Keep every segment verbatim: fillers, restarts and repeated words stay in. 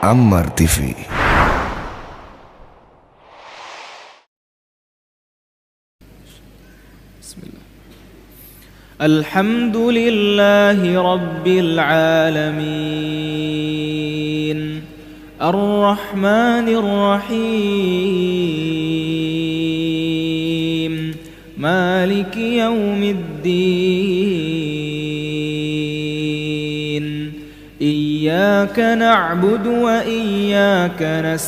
Ammar T V. الحمد لله رب العالمين الرحمن الرحيم مالك يوم الدين إياك نعبد وإياك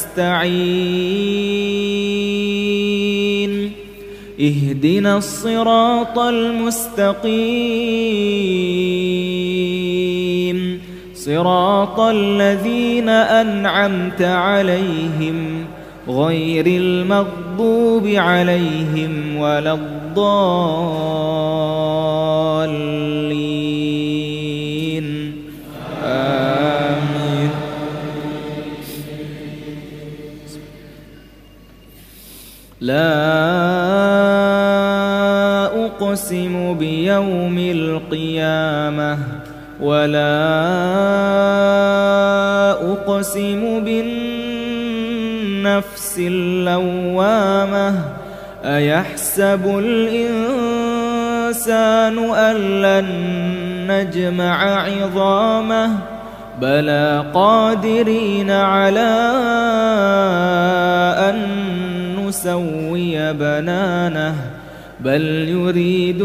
نستعين اهدنا الصراط المستقيم صراط الذين أنعمت عليهم غير المغضوب عليهم ولا الضالين آمين. لا أقسم بيوم القيامة ولا أقسم بالنفس اللوامة أيحسب الإنسان أن لن نجمع عظامه بلى قادرين على أن نسوي بنانه بل يريد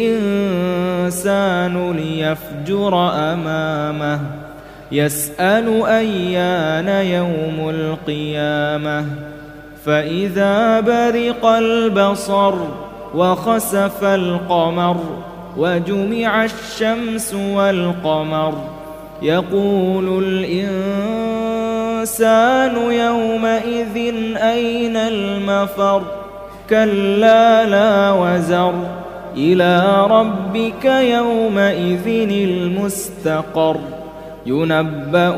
الإنسان ليفجر أمامه يسأل أيان يوم القيامة فإذا برق البصر وخسف القمر وجمع الشمس والقمر يقول الإنسان يومئذ أين المفر كلا لا وزر إلى ربك يومئذ المستقر ينبأ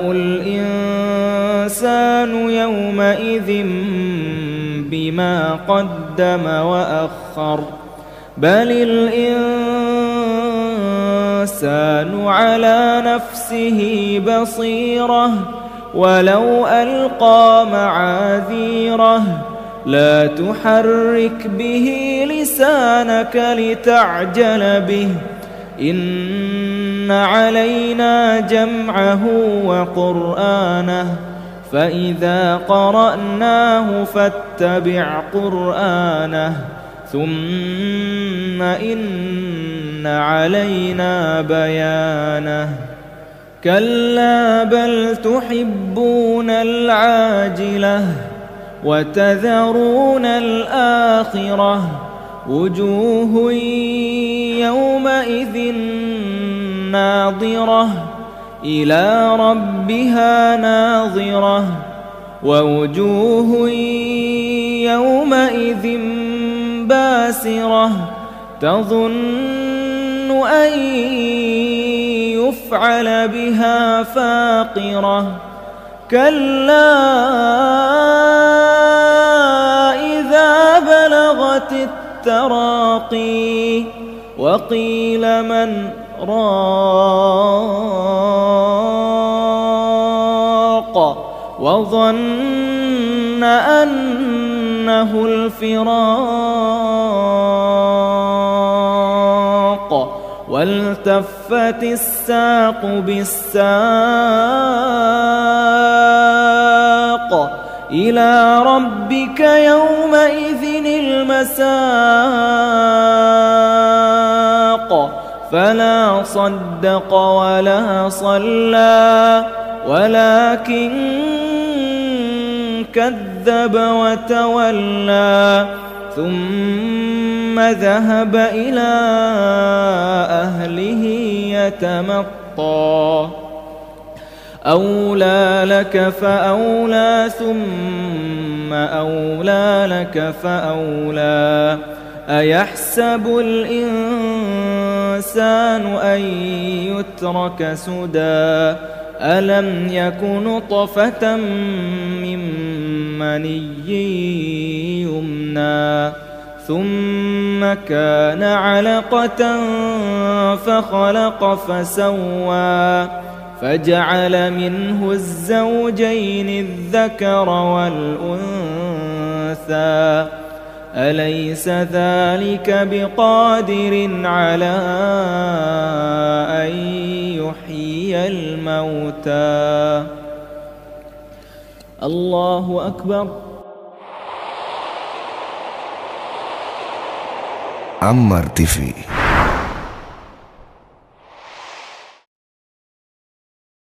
الإنسان يومئذ بما قدم وأخر بل الإنسان على نفسه بصيرة ولو ألقى معاذيره لا تحرك به لسانك لتعجل به إن علينا جمعه وقرآنه فإذا قرأناه فاتبع قرآنه ثم إن علينا بيانه كلا بل تحبون العاجلة وتذرون الآخرة وجوه يومئذ ناظرة إلى ربها ناظرة ووجوه يومئذ باسرة تظن أن يفعل بها فاقرة كلا إذا بلغت التراقي وقيل من راق وظن أنه الفراق والتفت الساق بالساق إلى ربك يومئذ المساق فلا صدق ولا صلى ولكن كذب وتولى ثم ذهب إلى أهله يتمطى أولى لك فأولى ثم أولى لك فأولى أيحسب الإنسان أن يترك سدى ألم يك نطفة من مني يمنى ثم كان علقة فخلق فسوى فجعل منه الزوجين الذكر والأنثى أليس ذلك بقادر على أن يحيي الموتى؟ الله أكبر. عمار تيفي.